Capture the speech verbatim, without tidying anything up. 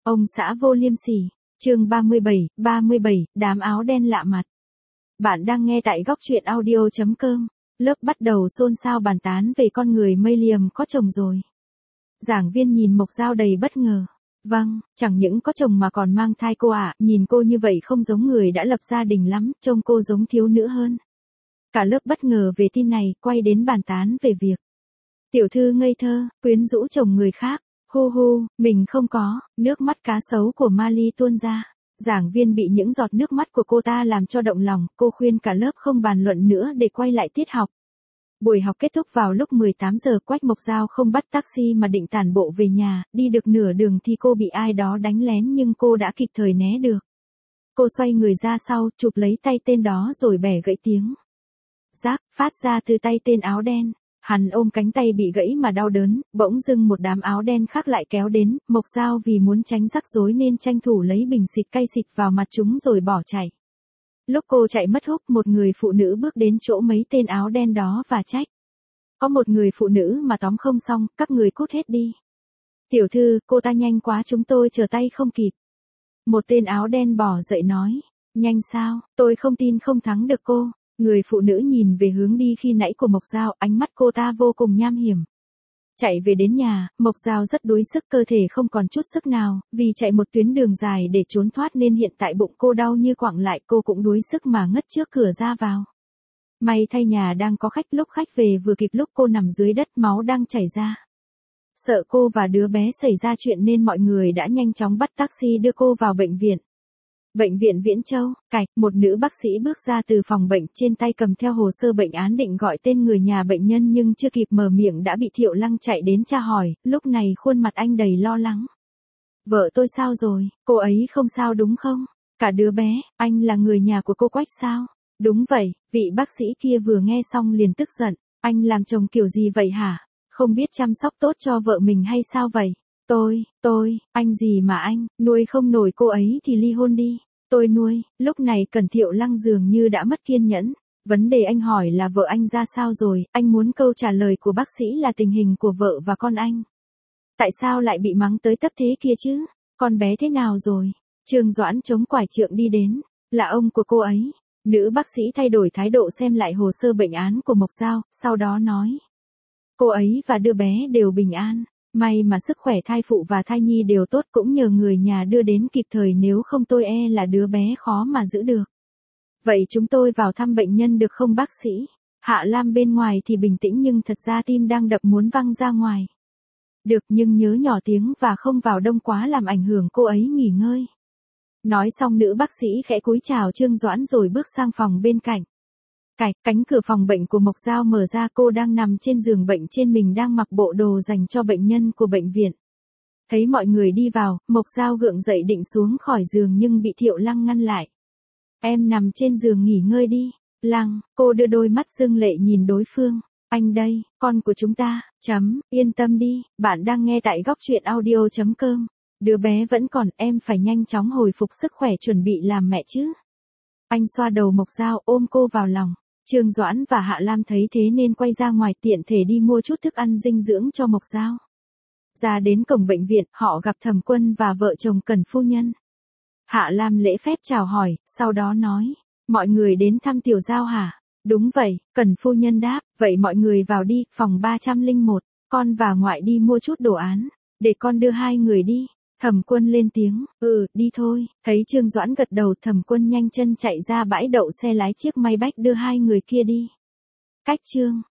Ông xã vô liêm sỉ. Chương ba mươi bảy, ba mươi bảy, đám áo đen lạ mặt. Bạn đang nghe tại góc truyện audio chấm com. Lớp bắt đầu xôn xao bàn tán về con người mây liềm có chồng rồi. Giảng viên nhìn Mộc Dao đầy bất ngờ. Vâng, chẳng những có chồng mà còn mang thai cô ạ, à, nhìn cô như vậy không giống người đã lập gia đình lắm, trông cô giống thiếu nữ hơn. Cả lớp bất ngờ về tin này, quay đến bàn tán về việc tiểu thư ngây thơ, quyến rũ chồng người khác. Hu hu, mình không có, nước mắt cá sấu của Mali tuôn ra. Giảng viên bị những giọt nước mắt của cô ta làm cho động lòng, cô khuyên cả lớp không bàn luận nữa để quay lại tiết học. Buổi học kết thúc vào lúc mười tám giờ, Quách Mộc Dao không bắt taxi mà định tản bộ về nhà, đi được nửa đường thì cô bị ai đó đánh lén nhưng cô đã kịp thời né được. Cô xoay người ra sau, chụp lấy tay tên đó rồi bẻ gãy tiếng rác phát ra từ tay tên áo đen. Hắn ôm cánh tay bị gãy mà đau đớn, bỗng dưng một đám áo đen khác lại kéo đến, Mộc Dao vì muốn tránh rắc rối nên tranh thủ lấy bình xịt cay xịt vào mặt chúng rồi bỏ chạy. Lúc cô chạy mất hút, một người phụ nữ bước đến chỗ mấy tên áo đen đó và trách. Có một người phụ nữ mà tóm không xong, các người cút hết đi. Tiểu thư, cô ta nhanh quá chúng tôi trở tay không kịp. Một tên áo đen bỏ dậy nói, nhanh sao, tôi không tin không thắng được cô. Người phụ nữ nhìn về hướng đi khi nãy của Mộc Dao, ánh mắt cô ta vô cùng nham hiểm. Chạy về đến nhà, Mộc Dao rất đuối sức, cơ thể không còn chút sức nào, vì chạy một tuyến đường dài để trốn thoát nên hiện tại bụng cô đau như quặng lại, cô cũng đuối sức mà ngất trước cửa ra vào. May thay nhà đang có khách, lúc khách về vừa kịp lúc cô nằm dưới đất máu đang chảy ra. Sợ cô và đứa bé xảy ra chuyện nên mọi người đã nhanh chóng bắt taxi đưa cô vào bệnh viện. Bệnh viện Viễn Châu, cạch, một nữ bác sĩ bước ra từ phòng bệnh, trên tay cầm theo hồ sơ bệnh án định gọi tên người nhà bệnh nhân nhưng chưa kịp mở miệng đã bị Thiệu Lăng chạy đến tra hỏi, lúc này khuôn mặt anh đầy lo lắng. Vợ tôi sao rồi, cô ấy không sao đúng không? Cả đứa bé, anh là người nhà của cô Quách sao? Đúng vậy, vị bác sĩ kia vừa nghe xong liền tức giận, anh làm chồng kiểu gì vậy hả? Không biết chăm sóc tốt cho vợ mình hay sao vậy? Tôi, tôi, anh gì mà anh, nuôi không nổi cô ấy thì ly hôn đi. Tôi nuôi, lúc này Cẩn Thiệu Lăng dường như đã mất kiên nhẫn. Vấn đề anh hỏi là vợ anh ra sao rồi, anh muốn câu trả lời của bác sĩ là tình hình của vợ và con anh. Tại sao lại bị mắng tới tấp thế kia chứ? Con bé thế nào rồi? Trương Doãn chống quải trượng đi đến, là ông của cô ấy. Nữ bác sĩ thay đổi thái độ xem lại hồ sơ bệnh án của Mộc Dao, sau đó nói. Cô ấy và đứa bé đều bình an. May mà sức khỏe thai phụ và thai nhi đều tốt, cũng nhờ người nhà đưa đến kịp thời, nếu không tôi e là đứa bé khó mà giữ được. Vậy chúng tôi vào thăm bệnh nhân được không bác sĩ? Hạ Lam bên ngoài thì bình tĩnh nhưng thật ra tim đang đập muốn văng ra ngoài. Được, nhưng nhớ nhỏ tiếng và không vào đông quá làm ảnh hưởng cô ấy nghỉ ngơi. Nói xong nữ bác sĩ khẽ cúi chào Trương Doãn rồi bước sang phòng bên cạnh. Cạch, cánh cửa phòng bệnh của Mộc Dao mở ra, cô đang nằm trên giường bệnh, trên mình đang mặc bộ đồ dành cho bệnh nhân của bệnh viện. Thấy mọi người đi vào, Mộc Dao gượng dậy định xuống khỏi giường nhưng bị Thiệu Lăng ngăn lại. Em nằm trên giường nghỉ ngơi đi. Lăng, cô đưa đôi mắt rưng lệ nhìn đối phương. Anh đây, con của chúng ta, chấm, yên tâm đi, bạn đang nghe tại góc truyện audio chấm com. Đứa bé vẫn còn, em phải nhanh chóng hồi phục sức khỏe chuẩn bị làm mẹ chứ. Anh xoa đầu Mộc Dao ôm cô vào lòng. Trương Doãn và Hạ Lam thấy thế nên quay ra ngoài tiện thể đi mua chút thức ăn dinh dưỡng cho Mộc Dao. Ra đến cổng bệnh viện, họ gặp Thẩm Quân và vợ chồng Cẩn phu nhân. Hạ Lam lễ phép chào hỏi, sau đó nói, mọi người đến thăm Tiểu Dao hả? Đúng vậy, Cẩn phu nhân đáp, vậy mọi người vào đi, phòng ba trăm lẻ một, con và ngoại đi mua chút đồ án, để con đưa hai người đi. Thẩm Quân lên tiếng, ừ, đi thôi. Thấy Trương Doãn gật đầu, Thẩm Quân nhanh chân chạy ra bãi đậu xe lái chiếc Maybach đưa hai người kia đi. Cách Trương